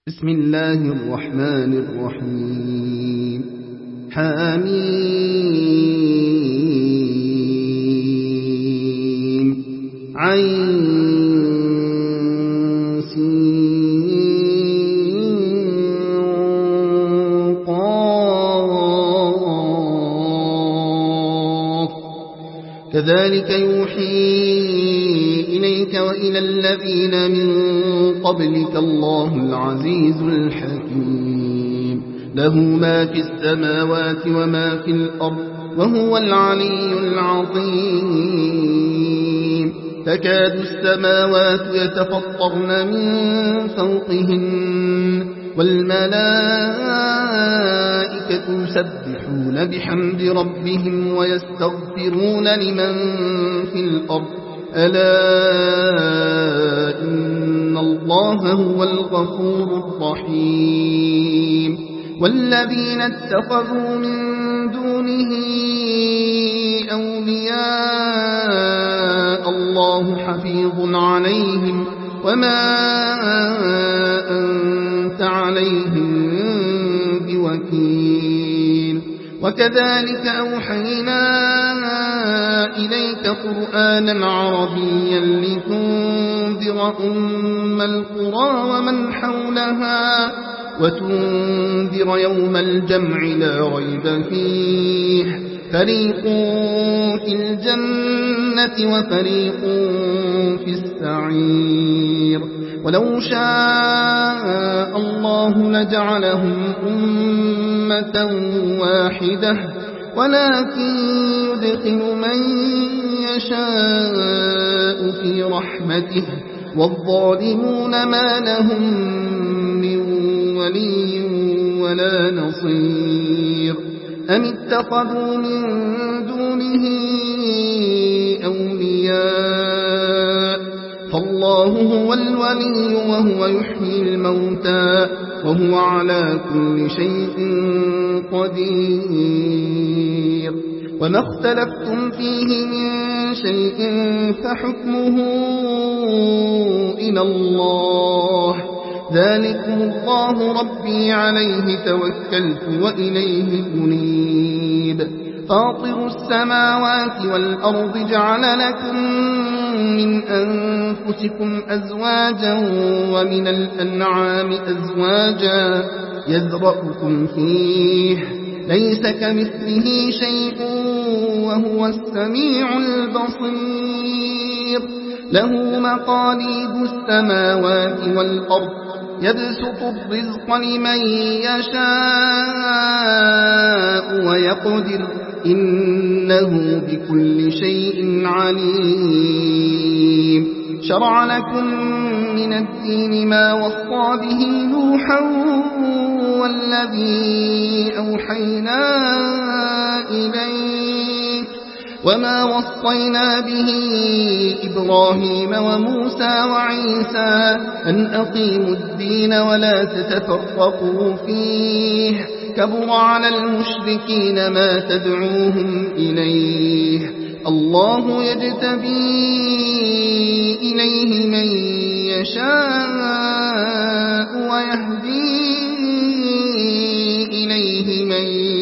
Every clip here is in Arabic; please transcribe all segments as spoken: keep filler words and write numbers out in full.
بسم الله الرحمن الرحيم حميم عين سين قاف كذلك يوحي إليك وإلى الذين من قبلك الله العزيز الحكيم له ما في السماوات وما في الأرض وهو العلي العظيم تكاد السماوات يتفطرن من فوقهن والملائكة يسبحون بحمد ربهم ويستغفرون لمن في الأرض ألا إن الله هو الغفور الرحيم والذين اتخذوا من دونه أولياء الله حفيظ عليهم وما أنت عليهم بوكيل وكذلك أوحينا إليك قرآنا عربيا لتنذر أم القرى ومن حولها وتنذر يوم الجمع لا ريب فيه فريق في الجنة وفريق في السعير ولو شاء الله لجعلهم أمة واحدة ولكن يدخل من يشاء في رحمته والظالمون ما لهم من ولي ولا نصير أم اتخذوا من دونه أولياء فالله هو الولي وهو يحيي الموتى وهو على كل شيء قدير وما اختلفتم فيه من شيء فحكمه إلى الله ذلكم الله ربي عليه توكلت وإليه أنيب فاطر السماوات والأرض جعل لكم من أنفسكم أزواجا ومن الأنعام أزواجا يذرأكم فيه ليس كمثله شيء وهو السميع البصير له مقاليد السماوات والأرض يبسط الرزق لمن يشاء ويقدر إنه بكل شيء عليم شرع لكم من الدين ما وصى به نوحا والذي أوحينا إليك وما وصينا به إبراهيم وموسى وعيسى أن أقيموا الدين ولا تتفرقوا فيه كبر على المشركين ما تدعوهم إليه الله يجتبي إليه من يشاء ويهدي إليه من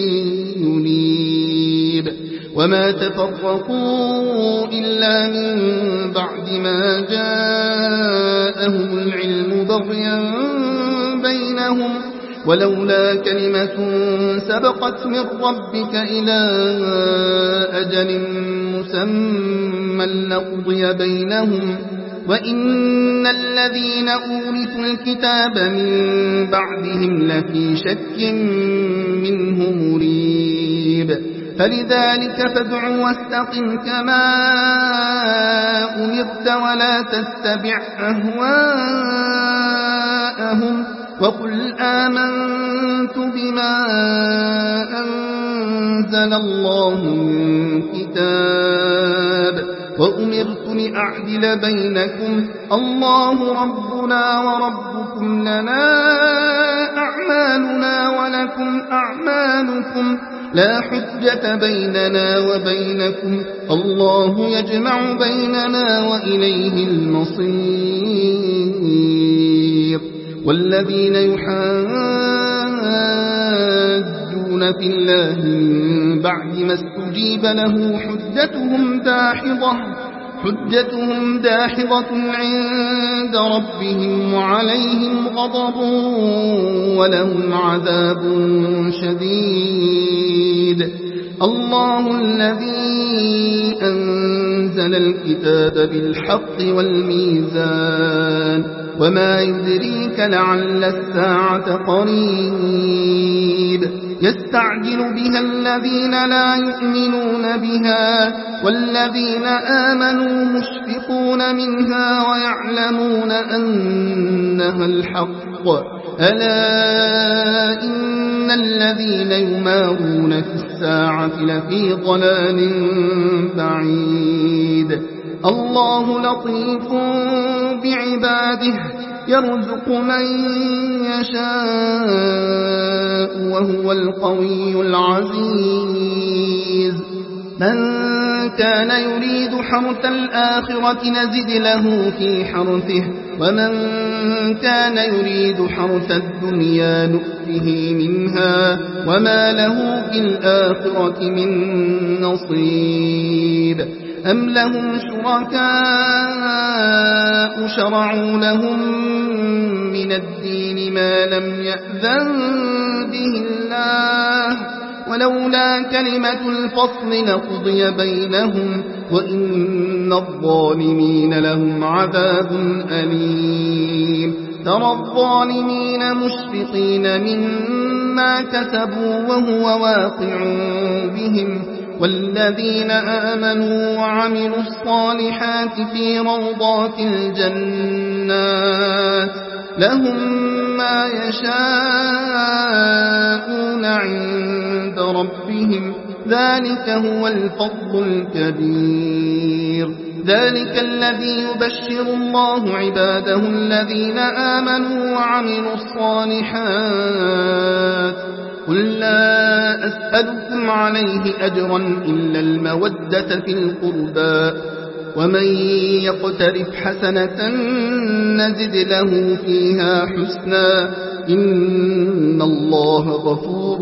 ينيب وما تفرقوا إلا من بعد ما جاءهم العلم بغيا بينهم ولولا كلمة سبقت من ربك إلى أجل مسمى لقضي بينهم وإن الذين أورثوا الكتاب من بعدهم لفي شك منه مريب فلذلك فادع واستقم كما أمرت ولا تتبع أهواءهم وقل آمنت بما أنزل الله من كتاب وأمرت لأعدل بينكم الله ربنا وربكم لنا أعمالنا ولكم أعمالكم لا حجة بيننا وبينكم الله يجمع بيننا وإليه المصير والذين يحاجون في الله من بعد ما استجيب له حجتهم داحضة حجتهم داحضة عند ربهم وعليهم غضب ولهم عذاب شديد. الله الذي أنزل الكتاب بالحق والميزان وما يدريك لعل الساعة قريب. يستعجل بها الذين لا يؤمنون بها والذين آمنوا مشفقون منها ويعلمون أنها الحق. ألا إن الذين يمارون في الساعة لفي ضلال بعيد. الله لطيف بعباده يرزق من يشاء وهو القوي العزيز. من كان يريد حرث الآخرة نزد له في حرثه ومن كان يريد حرث الدنيا نؤته منها وما له في الآخرة من نصيب. أم لهم شركاء شرعوا لهم من الدين ما لم يأذن به الله ولولا كلمة الفصل لقضي بينهم وإن الظالمين لهم عذاب أليم. ترى الظالمين مشفقين مما كسبوا وهو واقع بهم والذين آمنوا وعملوا الصالحات في روضات الجنات لهم ما يشاءون عند ربهم ذلك هو الفضل الكبير. ذلك الذي يبشر الله عباده الذين آمنوا وعملوا الصالحات. قل لا أسألكم عليه أجرا إلا المودة في القربى ومن يقترف حسنة نزد له فيها حسنا إن الله غفور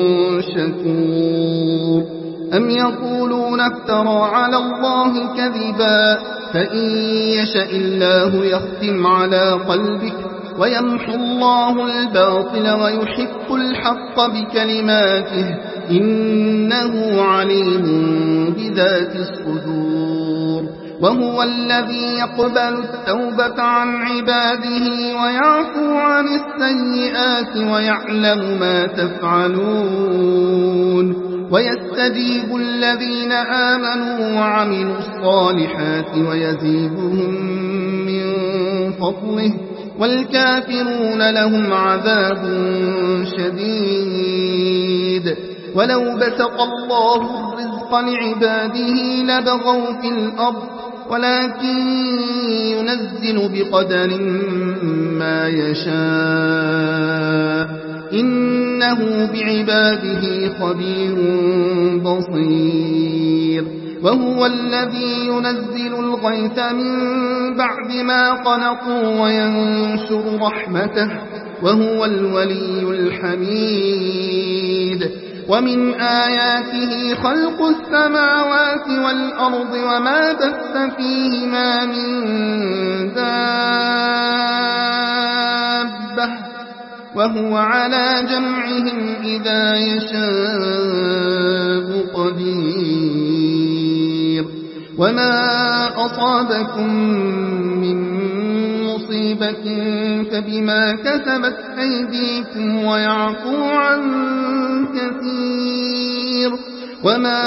شكور. أم يقولون افترى على الله كذبا فإن يشأ الله يختم على قلبك ويمحو الله الباطل ويحق الحق بكلماته إنه عليم بذات الصدور. وهو الذي يقبل التوبة عن عباده ويعفو عن السيئات ويعلم ما تفعلون ويستجيب الذين آمنوا وعملوا الصالحات ويزيدهم من فضله والكافرون لهم عذاب شديد. ولو بسط الله الرزق لعباده لبغوا في الأرض ولكن ينزل بقدر ما يشاء إنه بعباده خبير بصير. وهو الذي ينزل الغيث من بعد ما قنطوا وينشر رحمته وهو الولي الحميد. ومن آياته خلق السماوات والأرض وما بث فيهما من دابة وهو على جمعهم إذا يشاء قدير. وما أصابكم من مصيبة فبما كسبت أيديكم ويعفو عن كثير. وما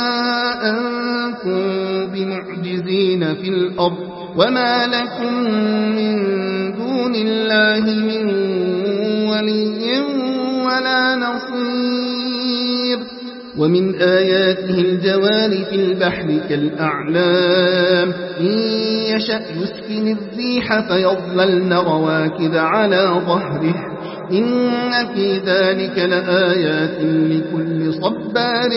أنتم بمعجزين في الأرض وما لكم من دون الله من ولي ولا نصير. ومن آياته الجوار في البحر كالأعلام إن يشأ يسكن الريح فيظللن رواكد على ظهره إن في ذلك لآيات لكل صبار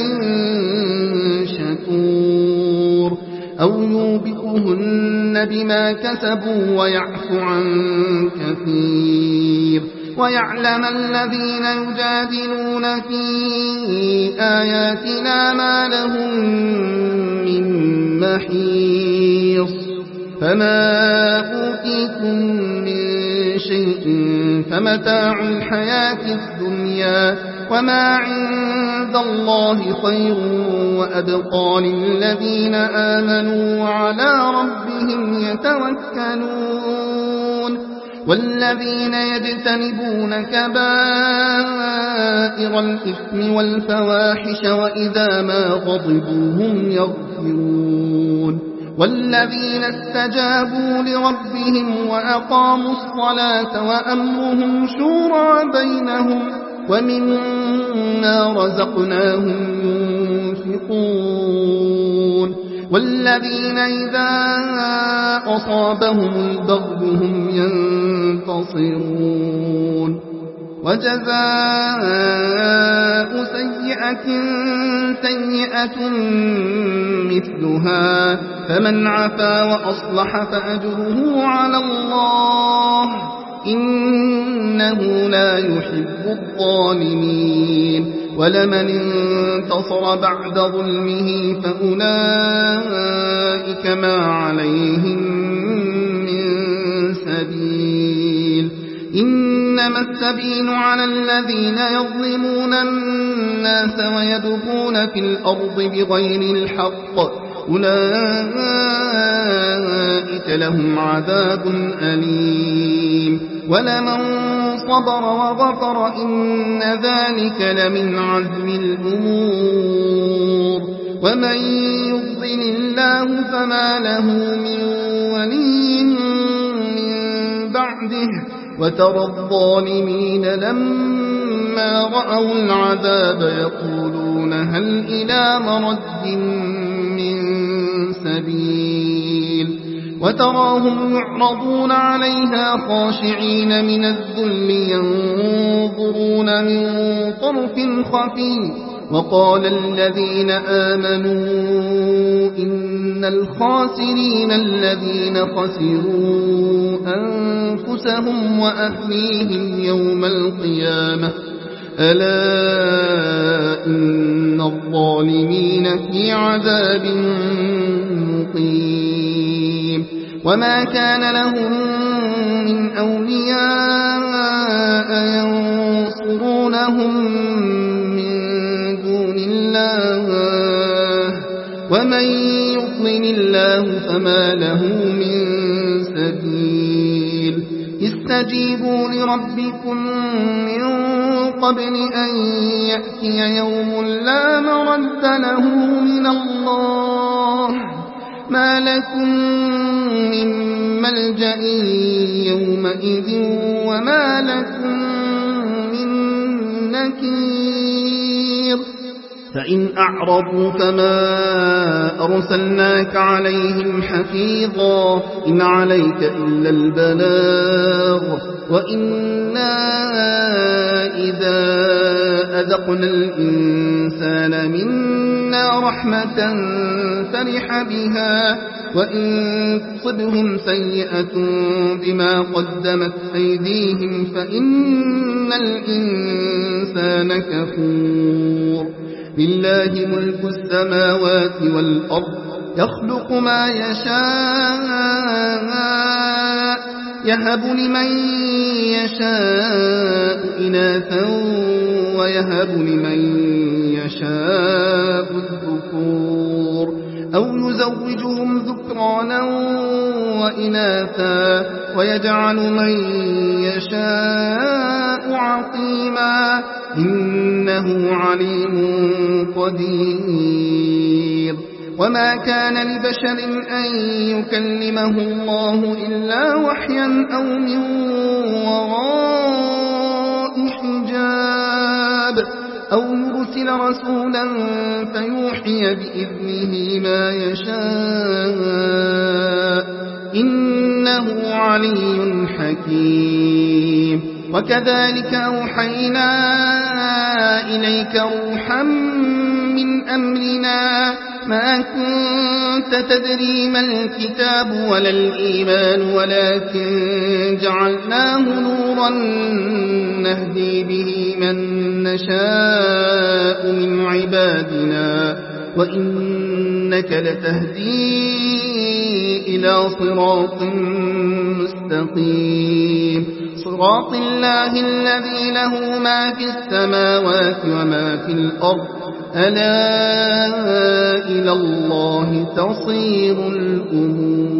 شكور. أو يوبئهن بما كسبوا ويعفو عن كثير. ويعلم الذين يجادلون في آياتنا ما لهم من محيص فما أوتيتم من شيء فمتاع الحياة الدنيا وما عند الله خير وأبقى للذين آمنوا وعلى ربهم يتوكلون والذين يجتنبون كبائر الإثم والفواحش وإذا ما غضبوا هم يغفرون والذين استجابوا لربهم وأقاموا الصلاة وأمرهم شورى بينهم ومما رزقناهم ينفقون والذين إذا أصابهم البغي هم ينتصرون وجزاء سيئة سيئة مثلها فمن عفا وأصلح فأجره على الله إنه لا يحب الظالمين ولمن انتصر بعد ظلمه فأولئك ما عليهم من سبيل إنما السبيل على الذين يظلمون الناس ويبغون في الأرض بغير الحق أولئك لهم عذاب أليم ولمن صبر وغفر إن ذلك لمن عزم الأمور ومن يضلل الله فما له من ولي من بعده وترى الظالمين لما رأوا العذاب يقولون هل إلى مرد من سبيل وتراهم يعرضون عليها خاشعين من الذل ينظرون من طرف خفي وقال الذين آمنوا إن الخاسرين الذين خسروا أنفسهم وأهليهم يوم القيامة ألا إن الظالمين في عذاب مقيم وما كان لهم من أولياء ينصرونهم من دون الله ومن يضلل الله فما له من سبيل استجيبوا لربكم من قبل أن يأتي يوم لا مرد له من الله ما لكم من ملجأ يومئذ وما لكم من نكير فإن أعرضوا فما أرسلناك عليهم حفيظا إن عليك إلا البلاغ وإنا إذا أذقنا الإنسان منا رحمة فرح بها وإن تصبهم سيئة بما قدمت أيديهم فإن الإنسان كفور لله ملك السماوات والأرض يخلق ما يشاء يهب لمن يشاء إناثا ويهب لمن يشاء الذكور أو يزوجهم ذكرانا وإناثا ويجعل من يشاء عقيما إنه عليم قدير وما كان لبشر أن يكلمه الله إلا وحيا أو من وراء حجاب أو يرسل رسولا فيوحي بإذنه ما يشاء إنه علي حكيم وكذلك أوحينا إليك روحا من أمرنا ما كنت تدري ما الكتاب ولا الإيمان ولكن جعلناه نورا نهدي به من نشاء من عبادنا وإنك لتهدي إلى صراط مستقيم صراط الله الذي له ما في السماوات وما في الأرض ألا إلى الله تصير الأمور